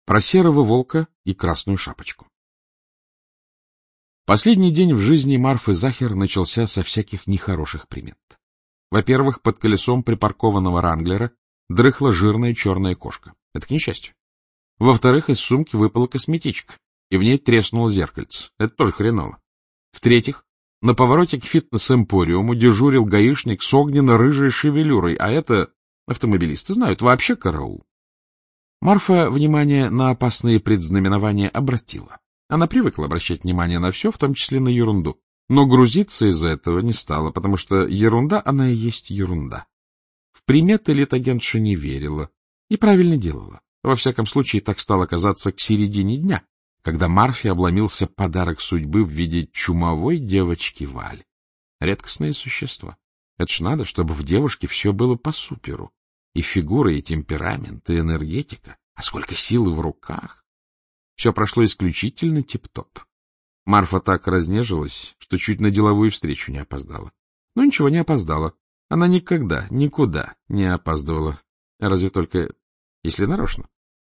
Про серого волка и красную шапочку. Последний день в жизни Марфы Захер начался со всяких нехороших примет. Во-первых, под колесом припаркованного Ранглера дрыхла жирная черная кошка. Это к несчастью. Во-вторых, из сумки выпала косметичка, и в ней треснуло зеркальце. Это тоже хреново. В-третьих, на повороте к фитнес-эмпориуму дежурил гаишник с огненно-рыжей шевелюрой, а это, автомобилисты знают, вообще караул. Марфа внимание на опасные предзнаменования обратила. Она привыкла обращать внимание на все, в том числе на ерунду. Но грузиться из-за этого не стала, потому что ерунда, она и есть ерунда. В приметы литагентша не верила и правильно делала. Во всяком случае, так стало казаться к середине дня, когда Марфе обломился подарок судьбы в виде чумовой девочки Вали. Редкостные существа. Это ж надо, чтобы в девушке все было по-суперу. И фигура, и темперамент, и энергетика. А сколько силы в руках! Все прошло исключительно тип-топ. Марфа так разнежилась, что чуть на деловую встречу не опоздала. Но ничего, не опоздала. Она никогда, никуда не опаздывала. Разве только если нарочно.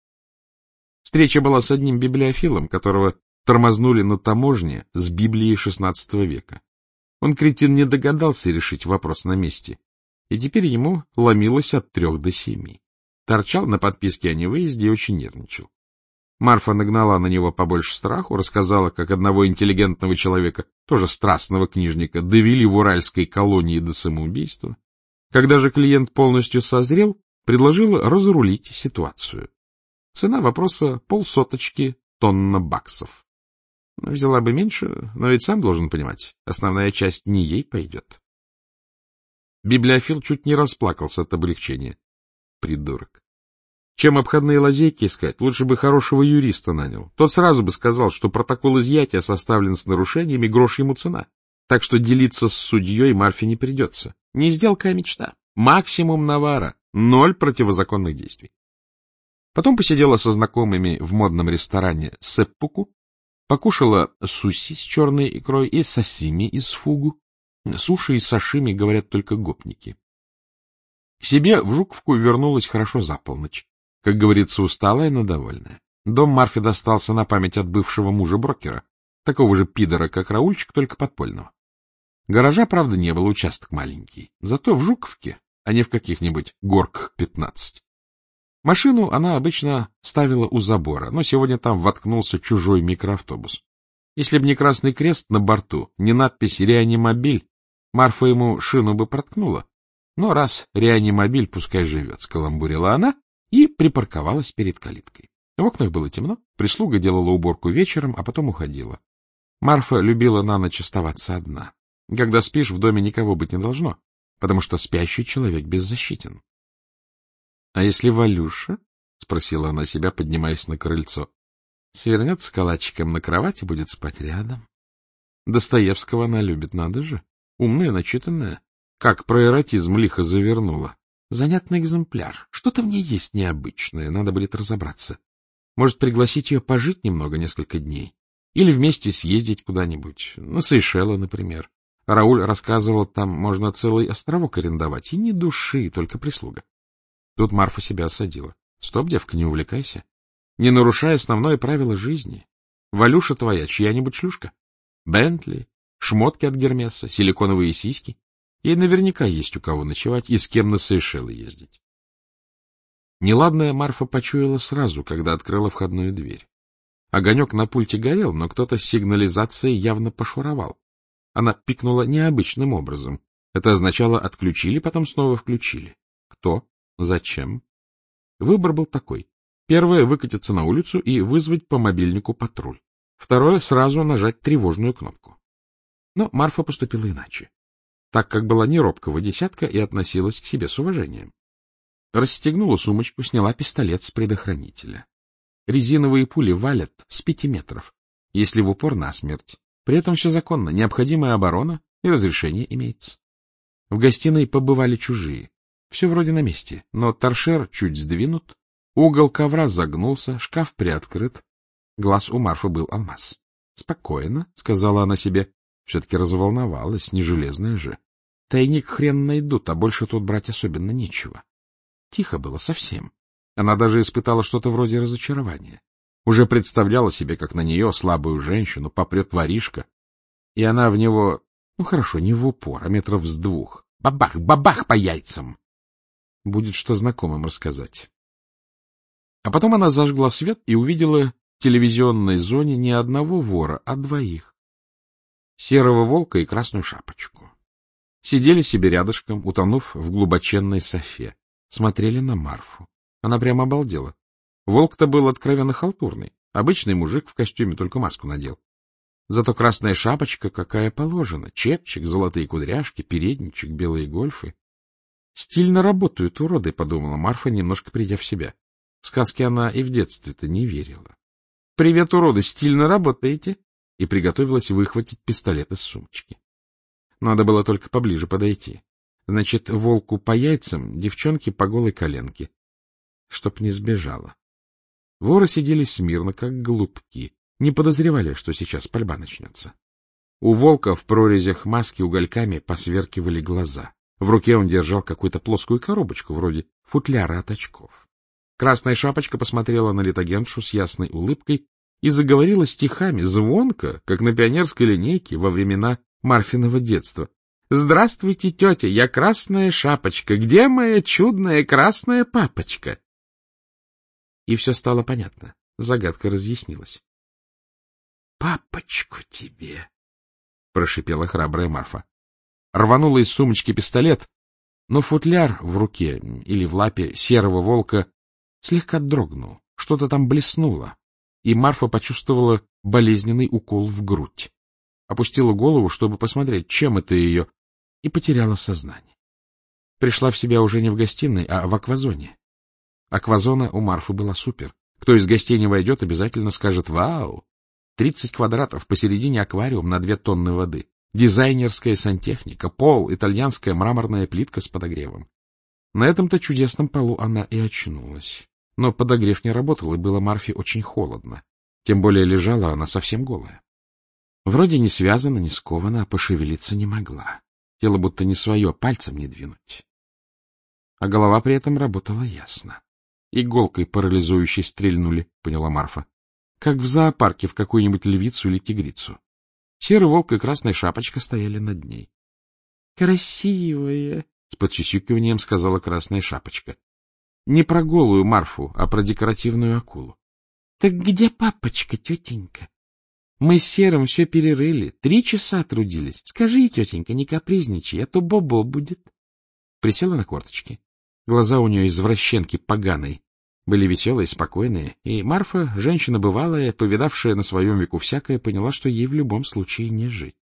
Встреча была с одним библиофилом, которого тормознули на таможне с Библией XVI века. Он, кретин, не догадался решить вопрос на месте, и теперь ему ломилось от 3 до 7. Торчал на подписке о невыезде и очень нервничал. Марфа нагнала на него побольше страху, рассказала, как одного интеллигентного человека, тоже страстного книжника, довели в уральской колонии до самоубийства. Когда же клиент полностью созрел, предложила разрулить ситуацию. Цена вопроса — 0,50 тонна баксов. Взяла бы меньше, но ведь сам должен понимать, основная часть не ей пойдет. Библиофил чуть не расплакался от облегчения. Придурок. Чем обходные лазейки искать, лучше бы хорошего юриста нанял. Тот сразу бы сказал, что протокол изъятия составлен с нарушениями, грош ему цена. Так что делиться с судьей Марфе не придется. Не сделка, а мечта. Максимум навара, 0 противозаконных действий. Потом посидела со знакомыми в модном ресторане «Сеппуку», покушала суси с черной икрой и сасими из фугу. Суши и сашими говорят только гопники. К себе в Жуковку вернулась хорошо за полночь. Как говорится, усталая, но довольная. Дом Марфе достался на память от бывшего мужа-брокера, такого же пидора, как Раульчик, только подпольного. Гаража, правда, не было, участок маленький. Зато в Жуковке, а не в каких-нибудь Горках 15. Машину она обычно ставила у забора, но сегодня там воткнулся чужой микроавтобус. Если бы не красный крест на борту, не надпись «Реанимобиль», Марфа ему шину бы проткнула. Но раз «Реанимобиль, пускай живет», — скаламбурила она и припарковалась перед калиткой. В окнах было темно, прислуга делала уборку вечером, а потом уходила. Марфа любила на ночь оставаться одна. Когда спишь, в доме никого быть не должно, потому что спящий человек беззащитен. — А если Валюша? — спросила она себя, поднимаясь на крыльцо. — Свернется калачиком на кровать и будет спать рядом. Достоевского она любит, надо же. Умная, начитанная. Как про эротизм лихо завернула. Занятный экземпляр. Что-то в ней есть необычное, надо будет разобраться. Может, пригласить ее пожить немного, несколько дней? Или вместе съездить куда-нибудь, на Сейшелы, например. Рауль рассказывал, там можно целый островок арендовать, и ни души, только прислуга. Тут Марфа себя осадила. Стоп, девка, не увлекайся. Не нарушай основное правило жизни. Валюша твоя чья-нибудь шлюшка? Бентли, шмотки от Гермеса, силиконовые сиськи. Ей наверняка есть у кого ночевать и с кем на Сейшелы ездить. Неладное Марфа почуяла сразу, когда открыла входную дверь. Огонек на пульте горел, но кто-то с сигнализацией явно пошуровал. Она пикнула необычным образом. Это означало «отключили», потом снова включили. Кто? Зачем? Выбор был такой. Первое — выкатиться на улицу и вызвать по мобильнику патруль. Второе — сразу нажать тревожную кнопку. Но Марфа поступила иначе, так как была не робкого десятка и относилась к себе с уважением. Расстегнула сумочку, сняла пистолет с предохранителя. Резиновые пули валят с 5 метров, если в упор насмерть. При этом все законно, необходимая оборона и разрешение имеется. В гостиной побывали чужие. Все вроде на месте, но торшер чуть сдвинут, угол ковра загнулся, шкаф приоткрыт. Глаз у Марфы был алмаз. — Спокойно, — сказала она себе. Все-таки разволновалась, не железная же. Тайник хрен найдут, а больше тут брать особенно нечего. Тихо было совсем. Она даже испытала что-то вроде разочарования. Уже представляла себе, как на нее, слабую женщину, попрет воришка, и она в него, ну хорошо, не в упор, а метров с двух. Бабах, бабах по яйцам! Будет что знакомым рассказать. А потом она зажгла свет и увидела в телевизионной зоне не одного вора, а двоих. Серого волка и Красную Шапочку. Сидели себе рядышком, утонув в глубоченной софе. Смотрели на Марфу. Она прямо обалдела. Волк-то был откровенно халтурный. Обычный мужик в костюме, только маску надел. Зато Красная Шапочка какая положена. Чепчик, золотые кудряшки, передничек, белые гольфы. Стильно работают уроды, подумала Марфа, немножко придя в себя. В сказки она и в детстве-то не верила. — Привет, уроды, стильно работаете? И приготовилась выхватить пистолет из сумочки. Надо было только поближе подойти. Значит, волку по яйцам, девчонке по голой коленке. Чтоб не сбежала. Воры сидели смирно, как голубки, не подозревали, что сейчас пальба начнется. У волка в прорезях маски угольками посверкивали глаза. В руке он держал какую-то плоскую коробочку, вроде футляра от очков. Красная Шапочка посмотрела на литагентшу с ясной улыбкой и заговорила стихами, звонко, как на пионерской линейке во времена Марфиного детства. — Здравствуйте, тетя, я Красная Шапочка. Где моя чудная красная папочка? И все стало понятно. Загадка разъяснилась. — Папочку тебе! — прошипела храбрая Марфа. Рванула из сумочки пистолет, но футляр в руке или в лапе серого волка слегка дрогнул, что-то там блеснуло, и Марфа почувствовала болезненный укол в грудь. Опустила голову, чтобы посмотреть, чем это ее, и потеряла сознание. Пришла в себя уже не в гостиной, а в аквазоне. Аквазона у Марфы была супер. Кто из гостей не войдет, обязательно скажет «Вау!». 30 квадратов, посередине аквариум на 2 тонны воды. Дизайнерская сантехника, пол, итальянская мраморная плитка с подогревом. На этом-то чудесном полу она и очнулась. Но подогрев не работал, и было Марфе очень холодно. Тем более лежала она совсем голая. Вроде не связана, не скована, а пошевелиться не могла. Тело будто не свое, пальцем не двинуть. А голова при этом работала ясно. Иголкой парализующей стрельнули, поняла Марфа. Как в зоопарке в какую-нибудь львицу или тигрицу. Серый волк и Красная Шапочка стояли над ней. — Красивая! — с подчесюкиванием сказала Красная Шапочка. Не про голую Марфу, а про декоративную акулу. — Так где папочка, тетенька? Мы с Серым все перерыли, 3 часа трудились. Скажи, тетенька, не капризничай, а то бобо будет. Присела на корточки. Глаза у нее извращенки поганой. Были веселые, спокойные, и Марфа, женщина бывалая, повидавшая на своем веку всякое, поняла, что ей в любом случае не жить.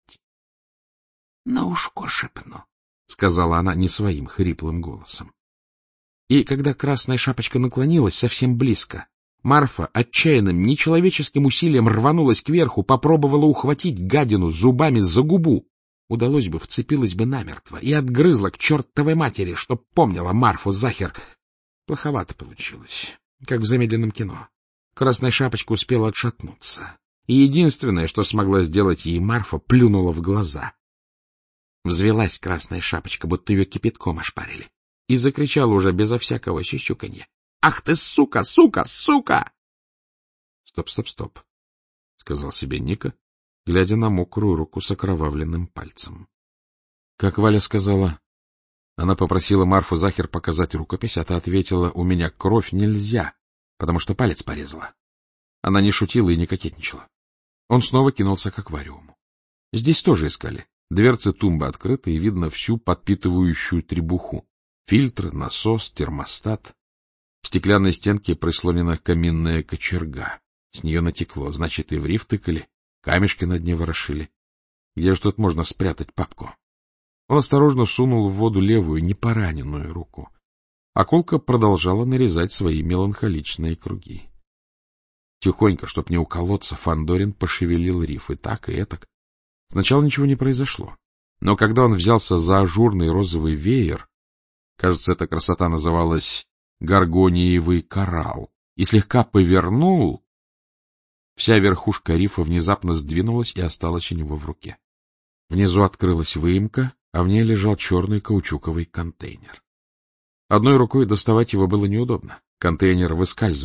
— На ушко шепну, — сказала она не своим хриплым голосом. И когда Красная Шапочка наклонилась совсем близко, Марфа отчаянным, нечеловеческим усилием рванулась кверху, попробовала ухватить гадину зубами за губу. Удалось бы, вцепилась бы намертво и отгрызла к чертовой матери, чтоб помнила Марфу Захер. Плоховато получилось, как в замедленном кино. Красная Шапочка успела отшатнуться, и единственное, что смогла сделать ей Марфа, плюнула в глаза. Взвелась Красная Шапочка, будто ее кипятком ошпарили, и закричала уже безо всякого сюсюканья. — Ах ты, сука, сука, сука! — Стоп, стоп, стоп, — сказал себе Ника, глядя на мокрую руку с окровавленным пальцем. Как Валя сказала, она попросила Марфу Захер показать рукопись, а та ответила: — У меня кровь нельзя, потому что палец порезала. Она не шутила и не кокетничала. Он снова кинулся к аквариуму. Здесь тоже искали. Дверцы тумбы открыты, и видно всю подпитывающую требуху. Фильтр, насос, термостат. В стеклянной стенке прислонена каминная кочерга. С нее натекло, значит, и в риф тыкали, камешки на дне ворошили. Где же тут можно спрятать папку? Он осторожно сунул в воду левую, непораненную руку. Акулка продолжала нарезать свои меланхоличные круги. Тихонько, чтоб не уколоться, Фандорин пошевелил риф и так, и этак. Сначала ничего не произошло. Но когда он взялся за ажурный розовый веер, кажется, эта красота называлась горгониевый коралл, и слегка повернул, вся верхушка рифа внезапно сдвинулась и осталась у него в руке. Внизу открылась выемка, а в ней лежал черный каучуковый контейнер. Одной рукой доставать его было неудобно. Контейнер выскальзывал,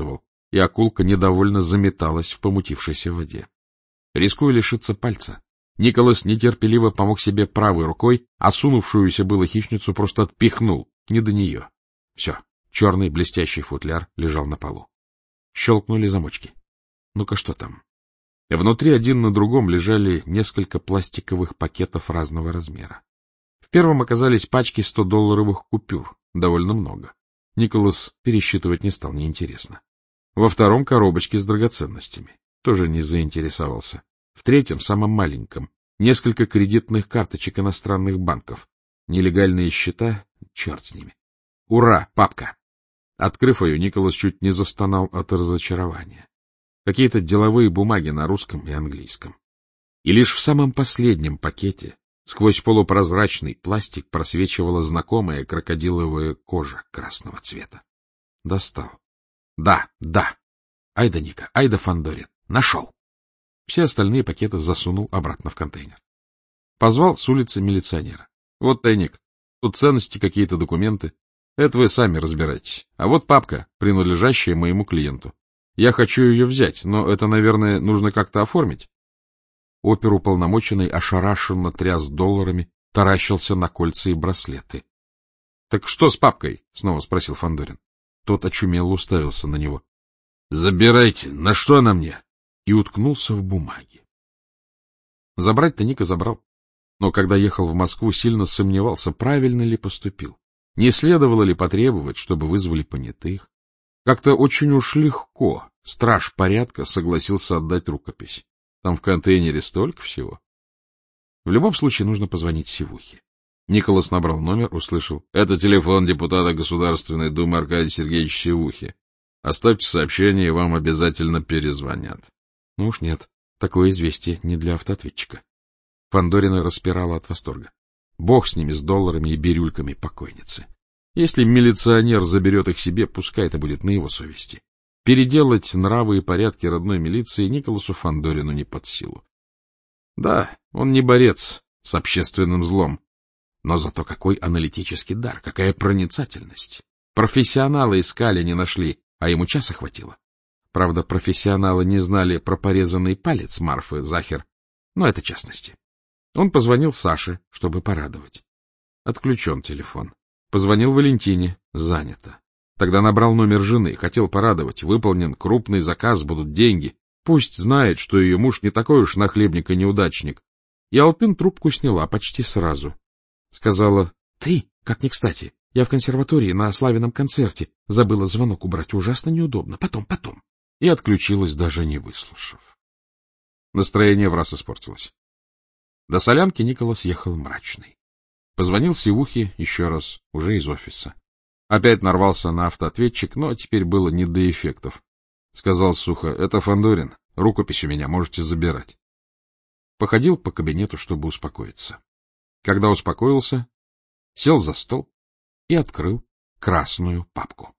и акулка недовольно заметалась в помутившейся воде. Рискуя лишиться пальца, Николас нетерпеливо помог себе правой рукой, а сунувшуюся было хищницу просто отпихнул, не до нее. Все, черный блестящий футляр лежал на полу. Щелкнули замочки. Ну-ка, что там? Внутри один на другом лежали несколько пластиковых пакетов разного размера. В первом оказались пачки 100-долларовых купюр, довольно много. Николас пересчитывать не стал, неинтересно. Во втором — коробочки с драгоценностями. Тоже не заинтересовался. В третьем, самом маленьком, несколько кредитных карточек иностранных банков. Нелегальные счета — черт с ними. Ура, папка! Открыв ее, Николас чуть не застонал от разочарования. Какие-то деловые бумаги на русском и английском. И лишь в самом последнем пакете, сквозь полупрозрачный пластик, просвечивала знакомая крокодиловая кожа красного цвета. Достал. Да. Айда Ника, айда Фандорин. Нашел. Все остальные пакеты засунул обратно в контейнер. Позвал с улицы милиционера. Вот тайник. Тут ценности, какие-то документы. Это вы сами разбирайтесь. А вот папка, принадлежащая моему клиенту. Я хочу ее взять, но это, наверное, нужно как-то оформить. Оперуполномоченный ошарашенно тряс долларами, таращился на кольца и браслеты. — Так что с папкой? — снова спросил Фандорин. Тот очумело уставился на него. — Забирайте. На что она мне? И уткнулся в бумаги. Забрать-то Ника забрал. Но когда ехал в Москву, сильно сомневался, правильно ли поступил. Не следовало ли потребовать, чтобы вызвали понятых? Как-то очень уж легко страж порядка согласился отдать рукопись. Там в контейнере столько всего. В любом случае нужно позвонить Сивухе. Николас набрал номер, услышал. — Это телефон депутата Государственной Думы Аркадия Сергеевича Сивухи. Оставьте сообщение, и вам обязательно перезвонят. Ну уж нет, такое известие не для автоответчика. Фандорина распирала от восторга. Бог с ними, с долларами и бирюльками покойницы. Если милиционер заберет их себе, пускай это будет на его совести. Переделать нравы и порядки родной милиции Николасу Фандорину не под силу. Да, он не борец с общественным злом, но зато какой аналитический дар, какая проницательность. Профессионалы искали, не нашли, а ему часа хватило. Правда, профессионалы не знали про порезанный палец Марфы Захер, но это частности. Он позвонил Саше, чтобы порадовать. Отключен телефон. Позвонил Валентине. Занято. Тогда набрал номер жены. Хотел порадовать. Выполнен крупный заказ, будут деньги. Пусть знает, что ее муж не такой уж нахлебник и неудачник. И Алтын трубку сняла почти сразу. Сказала: — Ты, как ни кстати. Я в консерватории на Славином концерте. Забыла звонок убрать. Ужасно неудобно. Потом. И отключилась, даже не выслушав. Настроение враз испортилось. До Солянки Николас ехал мрачный. Позвонил Сивухе еще раз, уже из офиса. Опять нарвался на автоответчик, но теперь было не до эффектов. Сказал сухо: — Это Фандорин, рукопись у меня, можете забирать. Походил по кабинету, чтобы успокоиться. Когда успокоился, сел за стол и открыл красную папку.